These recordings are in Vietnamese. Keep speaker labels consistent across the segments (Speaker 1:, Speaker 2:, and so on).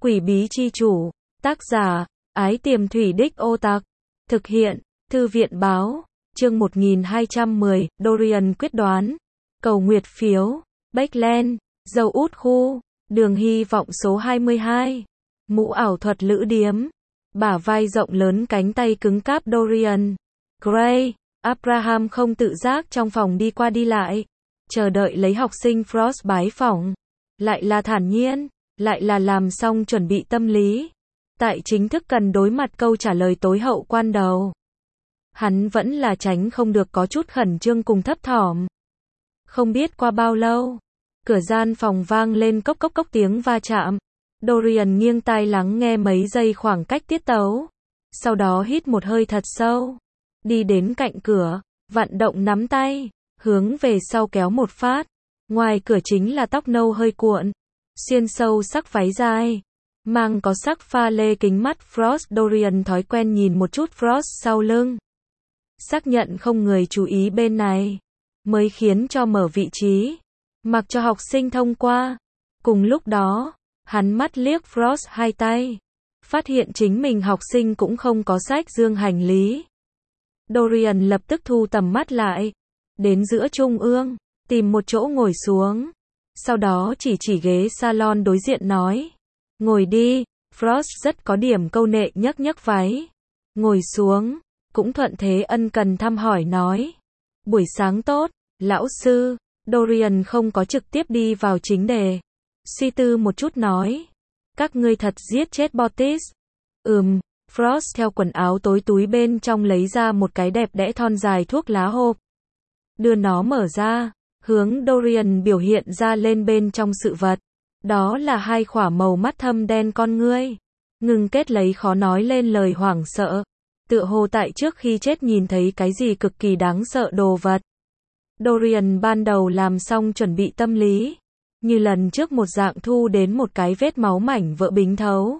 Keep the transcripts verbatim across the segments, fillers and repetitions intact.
Speaker 1: Quỷ bí chi chủ, tác giả, Ái Tiềm Thủy Đích Ô Tặc, thực hiện, Thư viện báo, chương một nghìn hai trăm mười, Dorian quyết đoán, cầu nguyệt phiếu, Backland, dầu út khu, đường hy vọng số hai mươi hai, mũ ảo thuật lữ điếm, bả vai rộng lớn cánh tay cứng cáp Dorian Gray, Abraham không tự giác trong phòng đi qua đi lại, chờ đợi lấy học sinh Frost bái phỏng, lại là thản nhiên, lại là làm xong chuẩn bị tâm lý, tại chính thức cần đối mặt câu trả lời tối hậu quan đầu. Hắn vẫn là tránh không được có chút khẩn trương cùng thấp thỏm. Không biết qua bao lâu, cửa gian phòng vang lên cốc cốc cốc tiếng va chạm. Dorian nghiêng tai lắng nghe mấy giây khoảng cách tiết tấu. Sau đó hít một hơi thật sâu. Đi đến cạnh cửa, vặn động nắm tay, hướng về sau kéo một phát. Ngoài cửa chính là tóc nâu hơi cuộn, xuyên sâu sắc váy dài, mang có sắc pha lê kính mắt Frost. Dorian thói quen nhìn một chút Frost sau lưng. Xác nhận không người chú ý bên này, mới khiến cho mở vị trí, mặc cho học sinh thông qua. Cùng lúc đó, hắn mắt liếc Frost hai tay, phát hiện chính mình học sinh cũng không có xách dương hành lý. Dorian lập tức thu tầm mắt lại, đến giữa trung ương, tìm một chỗ ngồi xuống. Sau đó chỉ chỉ ghế salon đối diện nói, ngồi đi. Frost rất có điểm câu nệ nhấc nhấc váy, ngồi xuống, cũng thuận thế ân cần thăm hỏi nói, buổi sáng tốt, lão sư. Dorian không có trực tiếp đi vào chính đề, suy tư một chút nói, các ngươi thật giết chết Bottis. Ừm. Frost theo quần áo tối túi bên trong lấy ra một cái đẹp đẽ thon dài thuốc lá hộp, đưa nó mở ra, hướng Dorian biểu hiện ra lên bên trong sự vật. Đó là hai khỏa màu mắt thâm đen con ngươi, ngừng kết lấy khó nói lên lời hoảng sợ, tựa hồ tại trước khi chết nhìn thấy cái gì cực kỳ đáng sợ đồ vật. Dorian ban đầu làm xong chuẩn bị tâm lý, như lần trước một dạng thu đến một cái vết máu mảnh vỡ bính thấu,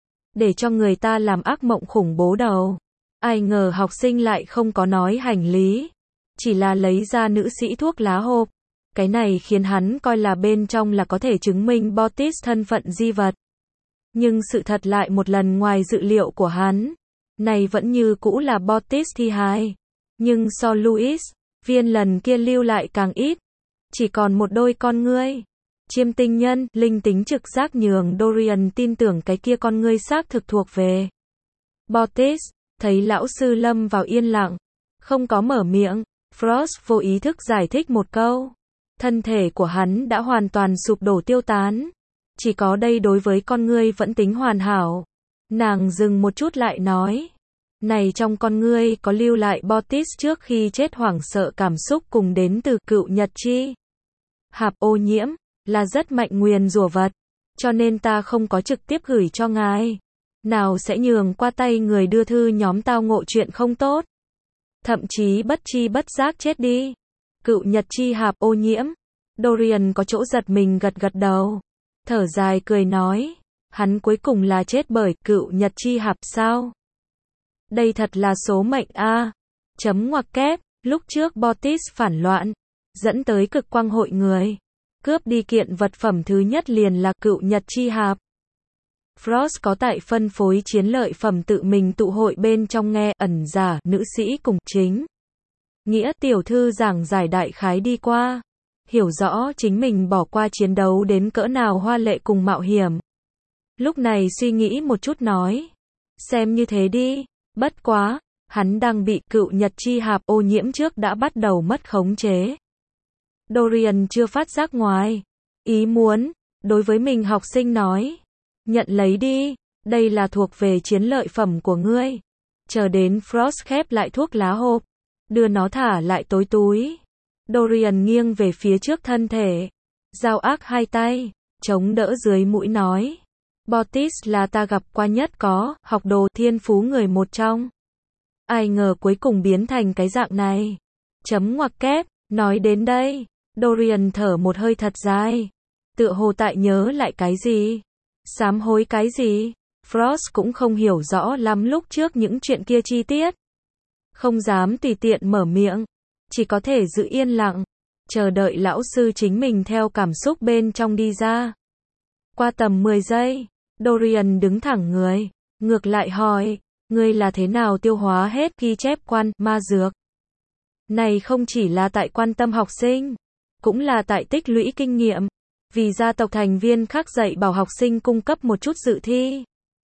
Speaker 1: để cho người ta làm ác mộng khủng bố đầu. Ai ngờ học sinh lại không có nói hành lý, chỉ là lấy ra nữ sĩ thuốc lá hộp. Cái này khiến hắn coi là bên trong là có thể chứng minh Bottis thân phận di vật. Nhưng sự thật lại một lần ngoài dự liệu của hắn. Này vẫn như cũ là Bottis thi hài. Nhưng so Louis, viên lần kia lưu lại càng ít. Chỉ còn một đôi con ngươi. Chiêm tinh nhân, linh tính trực giác nhường Dorian tin tưởng cái kia con ngươi xác thực thuộc về Bottis. Thấy lão sư lâm vào yên lặng, không có mở miệng, Frost vô ý thức giải thích một câu. Thân thể của hắn đã hoàn toàn sụp đổ tiêu tán. Chỉ có đây đối với con ngươi vẫn tính hoàn hảo. Nàng dừng một chút lại nói, này trong con ngươi có lưu lại Bottis trước khi chết hoảng sợ cảm xúc cùng đến từ cựu nhật chi hạp ô nhiễm, là rất mạnh nguyền rủa vật, cho nên ta không có trực tiếp gửi cho ngài. Nào sẽ nhường qua tay người đưa thư nhóm tao ngộ chuyện không tốt, thậm chí bất chi bất giác chết đi. Cựu nhật chi hạp ô nhiễm. Dorian có chỗ giật mình gật gật đầu, thở dài cười nói, hắn cuối cùng là chết bởi cựu nhật chi hạp sao? Đây thật là số mệnh a. À. Chấm ngoặc kép, lúc trước Bottis phản loạn, dẫn tới cực quang hội người, cướp đi kiện vật phẩm thứ nhất liền là cựu nhật chi hạp. Frost có tại phân phối chiến lợi phẩm tự mình tụ hội bên trong nghe ẩn giả nữ sĩ cùng chính nghĩa tiểu thư giảng giải đại khái đi qua, hiểu rõ chính mình bỏ qua chiến đấu đến cỡ nào hoa lệ cùng mạo hiểm. Lúc này suy nghĩ một chút nói, xem như thế đi, bất quá, hắn đang bị cựu nhật chi hạp ô nhiễm trước đã bắt đầu mất khống chế. Dorian chưa phát giác ngoài ý muốn, đối với mình học sinh nói, nhận lấy đi, đây là thuộc về chiến lợi phẩm của ngươi. Chờ đến Frost khép lại thuốc lá hộp, đưa nó thả lại tối túi. Dorian nghiêng về phía trước thân thể, giao ác hai tay, chống đỡ dưới mũi nói, Bottis là ta gặp qua nhất có học đồ thiên phú người một trong. Ai ngờ cuối cùng biến thành cái dạng này. Chấm ngoặc kép, nói đến đây, Dorian thở một hơi thật dài, tựa hồ tại nhớ lại cái gì, sám hối cái gì. Frost cũng không hiểu rõ lắm lúc trước những chuyện kia chi tiết, không dám tùy tiện mở miệng, chỉ có thể giữ yên lặng, chờ đợi lão sư chính mình theo cảm xúc bên trong đi ra. Qua tầm mười giây, Dorian đứng thẳng người, ngược lại hỏi, ngươi là thế nào tiêu hóa hết ghi chép quan ma dược? Này không chỉ là tại quan tâm học sinh, cũng là tại tích lũy kinh nghiệm, vì gia tộc thành viên khác dạy bảo học sinh cung cấp một chút dự thi.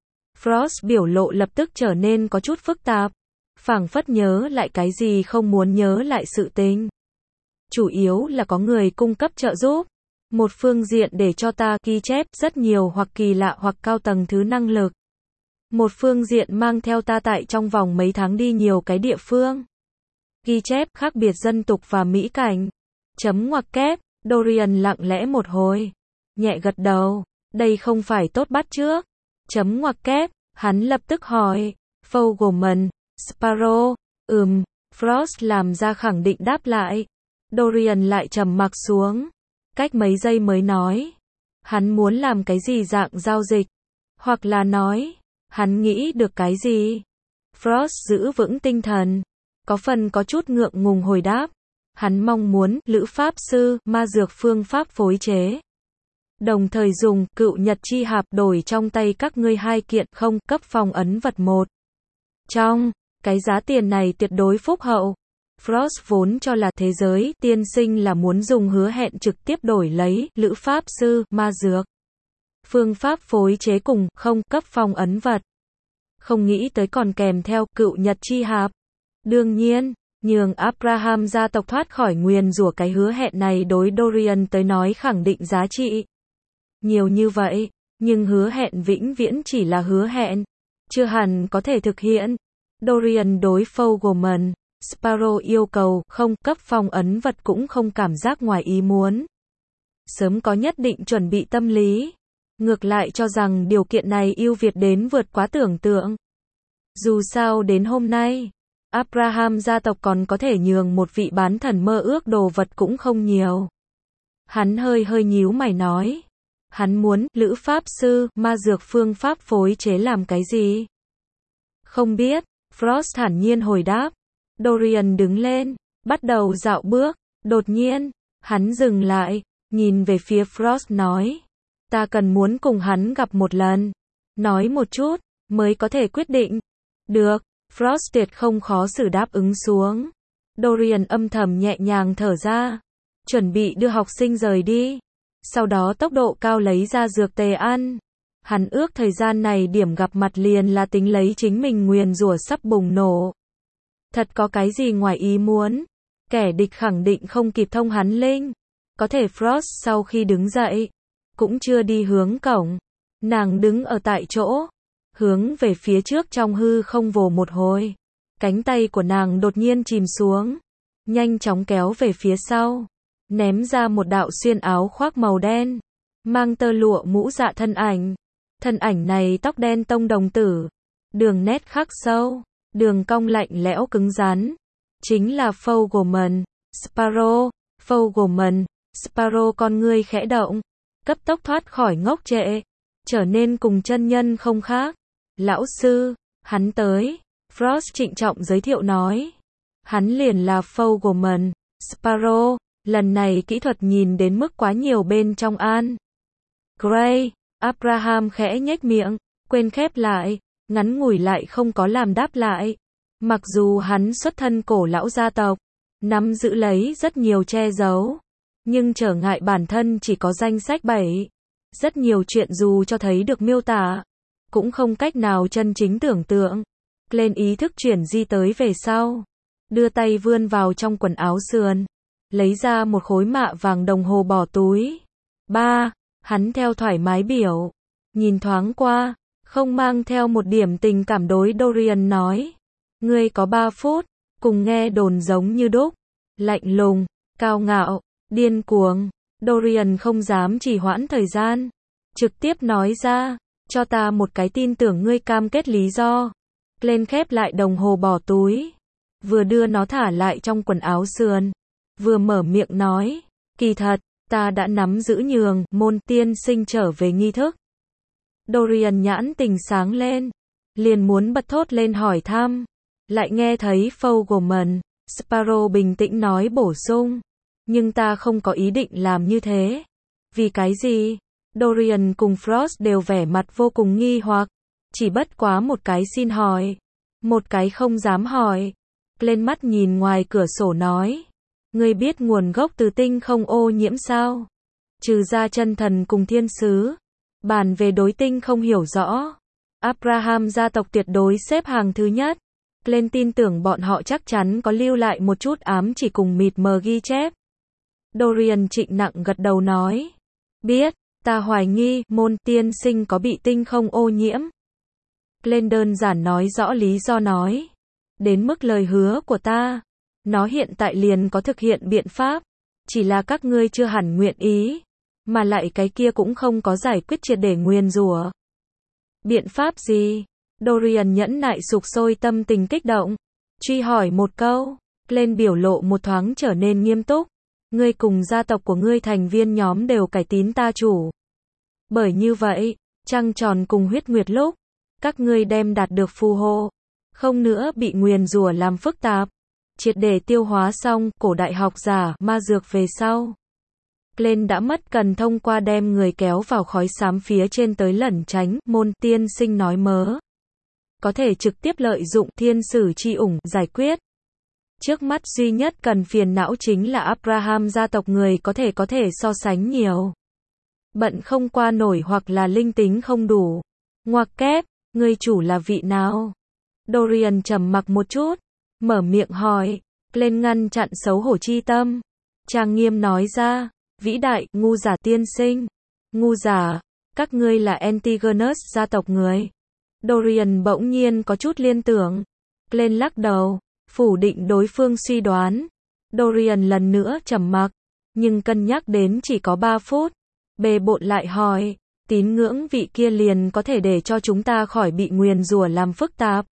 Speaker 1: Frost biểu lộ lập tức trở nên có chút phức tạp, phảng phất nhớ lại cái gì không muốn nhớ lại sự tình. Chủ yếu là có người cung cấp trợ giúp, một phương diện để cho ta ghi chép rất nhiều hoặc kỳ lạ hoặc cao tầng thứ năng lực. Một phương diện mang theo ta tại trong vòng mấy tháng đi nhiều cái địa phương. Ghi chép khác biệt dân tục và mỹ cảnh. Chấm ngoặc kép, Dorian lặng lẽ một hồi. Nhẹ gật đầu, đây không phải tốt bắt trước. Chấm ngoặc kép, hắn lập tức hỏi. Fogelman, Sparrow, ừm, Frost làm ra khẳng định đáp lại. Dorian lại trầm mặc xuống. Cách mấy giây mới nói. Hắn muốn làm cái gì dạng giao dịch. Hoặc là nói, hắn nghĩ được cái gì. Frost giữ vững tinh thần. Có phần có chút ngượng ngùng hồi đáp. Hắn mong muốn Lữ Pháp Sư, ma dược phương pháp phối chế. Đồng thời dùng cựu nhật chi hạp đổi trong tay các ngươi hai kiện không cấp phong ấn vật một. Trong, cái giá tiền này tuyệt đối phúc hậu. Frost vốn cho là thế giới tiên sinh là muốn dùng hứa hẹn trực tiếp đổi lấy Lữ Pháp Sư, ma dược. Phương pháp phối chế cùng không cấp phong ấn vật. Không nghĩ tới còn kèm theo cựu nhật chi hạp. Đương nhiên, nhường Abraham gia tộc thoát khỏi nguyền rủa cái hứa hẹn này đối Dorian tới nói khẳng định giá trị. Nhiều như vậy, nhưng hứa hẹn vĩnh viễn chỉ là hứa hẹn. Chưa hẳn có thể thực hiện. Dorian đối Fogelman, Sparrow yêu cầu không cấp phong ấn vật cũng không cảm giác ngoài ý muốn. Sớm có nhất định chuẩn bị tâm lý. Ngược lại cho rằng điều kiện này ưu việt đến vượt quá tưởng tượng. Dù sao đến hôm nay, Abraham gia tộc còn có thể nhường một vị bán thần mơ ước đồ vật cũng không nhiều. Hắn hơi hơi nhíu mày nói. Hắn muốn Lữ Pháp Sư, ma dược phương pháp phối chế làm cái gì? Không biết, Frost thản nhiên hồi đáp. Dorian đứng lên, bắt đầu dạo bước. Đột nhiên, hắn dừng lại, nhìn về phía Frost nói. Ta cần muốn cùng hắn gặp một lần. Nói một chút, mới có thể quyết định. Được, Frost tuyệt không khó xử đáp ứng xuống. Dorian âm thầm nhẹ nhàng thở ra. Chuẩn bị đưa học sinh rời đi. Sau đó tốc độ cao lấy ra dược tề ăn. Hắn ước thời gian này điểm gặp mặt liền là tính lấy chính mình nguyền rủa sắp bùng nổ. Thật có cái gì ngoài ý muốn. Kẻ địch khẳng định không kịp thông hắn linh. Có thể Frost sau khi đứng dậy, cũng chưa đi hướng cổng. Nàng đứng ở tại chỗ, hướng về phía trước trong hư không vồ một hồi. Cánh tay của nàng đột nhiên chìm xuống, nhanh chóng kéo về phía sau, ném ra một đạo xuyên áo khoác màu đen, mang tơ lụa mũ dạ thân ảnh. Thân ảnh này tóc đen tông đồng tử, đường nét khắc sâu, đường cong lạnh lẽo cứng rắn. Chính là Fogelman, Sparrow. Fogelman, Sparrow con ngươi khẽ động, cấp tốc thoát khỏi ngốc trệ, trở nên cùng chân nhân không khác. Lão sư, hắn tới. Frost trịnh trọng giới thiệu nói. Hắn liền là Fogelman, Sparrow. Lần này kỹ thuật nhìn đến mức quá nhiều bên trong an. Gray, Abraham khẽ nhếch miệng, quên khép lại, ngắn ngủi lại không có làm đáp lại. Mặc dù hắn xuất thân cổ lão gia tộc, nắm giữ lấy rất nhiều che giấu, nhưng trở ngại bản thân chỉ có danh sách bảy. Rất nhiều chuyện dù cho thấy được miêu tả, cũng không cách nào chân chính tưởng tượng. Lên ý thức chuyển di tới về sau, đưa tay vươn vào trong quần áo sườn, lấy ra một khối mạ vàng đồng hồ bỏ túi. Ba, hắn theo thoải mái biểu, nhìn thoáng qua, không mang theo một điểm tình cảm đối Dorian nói. Ngươi có ba phút, cùng nghe đồn giống như đúc, lạnh lùng, cao ngạo, điên cuồng. Dorian không dám trì hoãn thời gian, trực tiếp nói ra, cho ta một cái tin tưởng ngươi cam kết lý do. Lên khép lại đồng hồ bỏ túi, vừa đưa nó thả lại trong quần áo sườn, vừa mở miệng nói, kỳ thật, ta đã nắm giữ nhường môn tiên sinh trở về nghi thức. Dorian nhãn tình sáng lên, liền muốn bật thốt lên hỏi thăm, lại nghe thấy Fogelman, Sparrow bình tĩnh nói bổ sung, nhưng ta không có ý định làm như thế. Vì cái gì? Dorian cùng Frost đều vẻ mặt vô cùng nghi hoặc. Chỉ bất quá một cái xin hỏi. Một cái không dám hỏi. Lên mắt nhìn ngoài cửa sổ nói. Ngươi biết nguồn gốc từ tinh không ô nhiễm sao? Trừ ra chân thần cùng thiên sứ. Bàn về đối tinh không hiểu rõ. Abraham gia tộc tuyệt đối xếp hàng thứ nhất. Glenn tin tưởng bọn họ chắc chắn có lưu lại một chút ám chỉ cùng mịt mờ ghi chép. Dorian trịnh nặng gật đầu nói. Biết, ta hoài nghi môn tiên sinh có bị tinh không ô nhiễm. Glenn đơn giản nói rõ lý do nói. Đến mức lời hứa của ta. Nó hiện tại liền có thực hiện biện pháp. Chỉ là các ngươi chưa hẳn nguyện ý. Mà lại cái kia cũng không có giải quyết triệt để nguyền rủa. Biện pháp gì? Dorian nhẫn nại sục sôi tâm tình kích động. Truy hỏi một câu. Glenn biểu lộ một thoáng trở nên nghiêm túc. Ngươi cùng gia tộc của ngươi thành viên nhóm đều cải tín ta chủ. Bởi như vậy, trăng tròn cùng huyết nguyệt lúc, các ngươi đem đạt được phù hộ. Không nữa bị nguyền rủa làm phức tạp. Triệt để tiêu hóa xong, cổ đại học giả, ma dược về sau. Glenn đã mất cần thông qua đem người kéo vào khói xám phía trên tới lẩn tránh, môn tiên sinh nói mớ. Có thể trực tiếp lợi dụng thiên sử chi ủng, giải quyết. Trước mắt duy nhất cần phiền não chính là Abraham gia tộc người có thể có thể so sánh nhiều. Bận không qua nổi hoặc là linh tính không đủ. Ngoặc kép, người chủ là vị nào? Dorian trầm mặc một chút, mở miệng hỏi, lên ngăn chặn xấu hổ chi tâm. Trang nghiêm nói ra, vĩ đại, ngu giả tiên sinh. Ngu giả, các ngươi là Antigonus gia tộc người. Dorian bỗng nhiên có chút liên tưởng. Glenn lắc đầu, phủ định đối phương suy đoán. Dorian lần nữa trầm mặc, nhưng cân nhắc đến chỉ có ba phút. Bề bộn lại hỏi, tín ngưỡng vị kia liền có thể để cho chúng ta khỏi bị nguyền rủa làm phức tạp.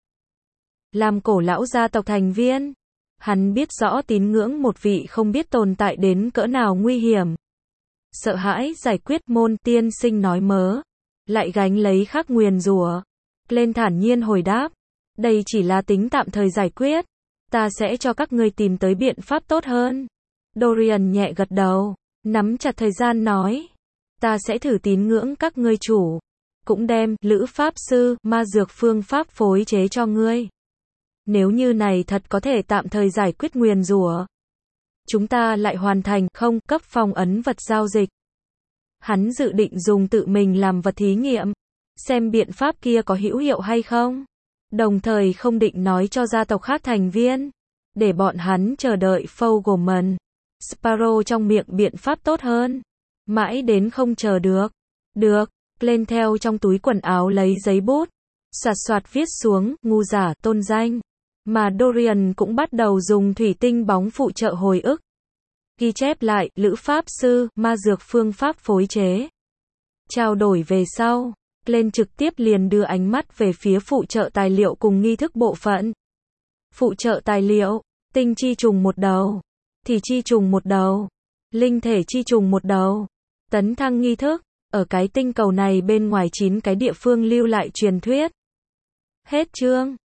Speaker 1: Làm cổ lão gia tộc thành viên, hắn biết rõ tín ngưỡng một vị không biết tồn tại đến cỡ nào nguy hiểm. Sợ hãi giải quyết môn tiên sinh nói mớ, lại gánh lấy khắc nguyền rủa. Lên thản nhiên hồi đáp, đây chỉ là tính tạm thời giải quyết, ta sẽ cho các ngươi tìm tới biện pháp tốt hơn. Dorian nhẹ gật đầu, nắm chặt thời gian nói, ta sẽ thử tín ngưỡng các ngươi chủ, cũng đem lữ pháp sư, ma dược phương pháp phối chế cho ngươi. Nếu như này thật có thể tạm thời giải quyết nguyền rủa, chúng ta lại hoàn thành không cấp phong ấn vật giao dịch. Hắn dự định dùng tự mình làm vật thí nghiệm, xem biện pháp kia có hữu hiệu hay không. Đồng thời không định nói cho gia tộc khác thành viên, để bọn hắn chờ đợi Fogelman, Sparrow trong miệng biện pháp tốt hơn. Mãi đến không chờ được. Được, lên theo trong túi quần áo lấy giấy bút, soạt soạt viết xuống, ngu giả tôn danh. Mà Dorian cũng bắt đầu dùng thủy tinh bóng phụ trợ hồi ức. Ghi chép lại, lữ pháp sư, ma dược phương pháp phối chế. Trao đổi về sau, lên trực tiếp liền đưa ánh mắt về phía phụ trợ tài liệu cùng nghi thức bộ phận. Phụ trợ tài liệu, tinh chi trùng một đầu, thì chi trùng một đầu, linh thể chi trùng một đầu. Tấn thăng nghi thức, ở cái tinh cầu này bên ngoài chín cái địa phương lưu lại truyền thuyết. Hết chương.